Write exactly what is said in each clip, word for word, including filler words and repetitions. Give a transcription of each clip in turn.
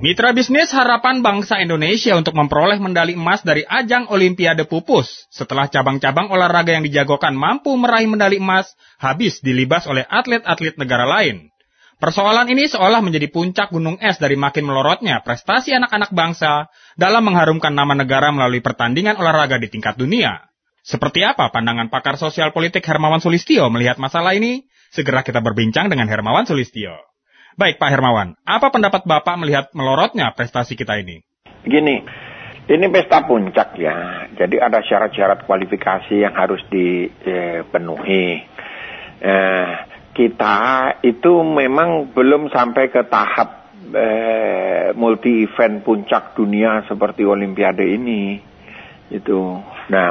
Mitra bisnis harapan bangsa Indonesia untuk memperoleh medali emas dari ajang Olimpiade pupus. Setelah cabang-cabang olahraga yang dijagokan mampu meraih medali emas, habis dilibas oleh atlet-atlet negara lain. Persoalan ini seolah menjadi puncak gunung es dari makin melorotnya prestasi anak-anak bangsa dalam mengharumkan nama negara melalui pertandingan olahraga di tingkat dunia. Seperti apa pandangan pakar sosial politik Hermawan Sulistyo melihat masalah ini? Segera kita berbincang dengan Hermawan Sulistyo. Baik Pak Hermawan, apa pendapat Bapak melihat melorotnya prestasi kita ini? Gini, ini pesta puncak ya, jadi ada syarat-syarat kualifikasi yang harus dipenuhi. Eh, kita itu memang belum sampai ke tahap eh, multi-event puncak dunia seperti Olimpiade ini. Itu, nah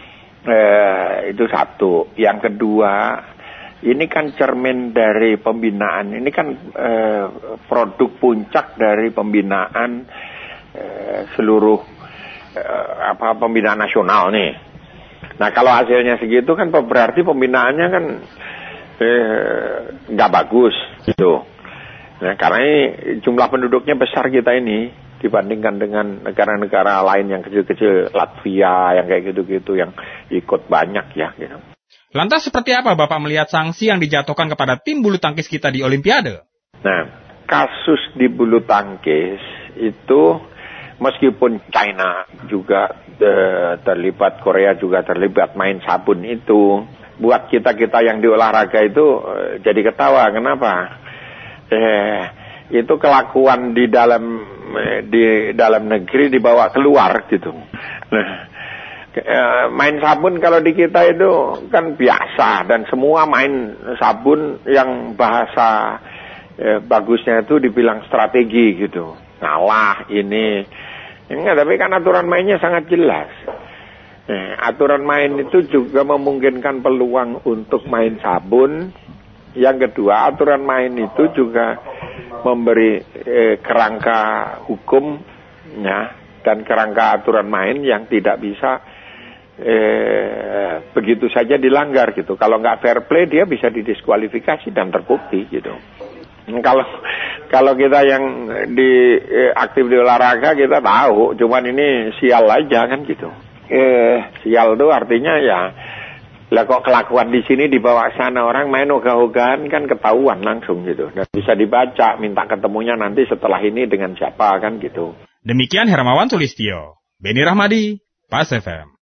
eh, itu satu. Yang kedua, ini kan cermin dari pembinaan, ini kan eh, produk puncak dari pembinaan eh, seluruh eh, apa pembinaan nasional nih. Nah kalau hasilnya segitu kan berarti pembinaannya kan nggak eh, bagus gitu. Nah karena ini jumlah penduduknya besar kita ini dibandingkan dengan negara-negara lain yang kecil-kecil, Latvia yang kayak gitu-gitu yang ikut banyak ya gitu. Lantas seperti apa Bapak melihat sanksi yang dijatuhkan kepada tim bulu tangkis kita di Olimpiade? Nah, kasus di bulu tangkis itu meskipun China juga uh, terlibat, Korea juga terlibat main sabun itu, buat kita-kita yang di olahraga itu uh, jadi ketawa. Kenapa? Eh, itu kelakuan di dalam eh, di dalam negeri dibawa keluar gitu. Nah, main sabun kalau di kita itu kan biasa dan semua main sabun yang bahasa eh, bagusnya itu dibilang strategi gitu, ngalah ini enggak, tapi kan aturan mainnya sangat jelas. Eh, aturan main itu juga memungkinkan peluang untuk main sabun. Yang kedua, aturan main itu juga memberi eh, kerangka hukum ya, dan kerangka aturan main yang tidak bisa Eh, begitu saja dilanggar gitu. Kalau nggak fair play dia bisa didiskualifikasi dan terbukti gitu. Kalau kalau kita yang di eh, aktif di olahraga kita tahu, cuman ini sial aja kan gitu. Eh, sial itu artinya ya, lah kok kelakuan di sini dibawa sana, orang main ogah-ogahan kan ketahuan langsung gitu. Dan bisa dibaca, minta ketemunya nanti setelah ini dengan siapa kan gitu. Demikian Hermawan Sulistyo, Beni Rahmadi, Pas F M.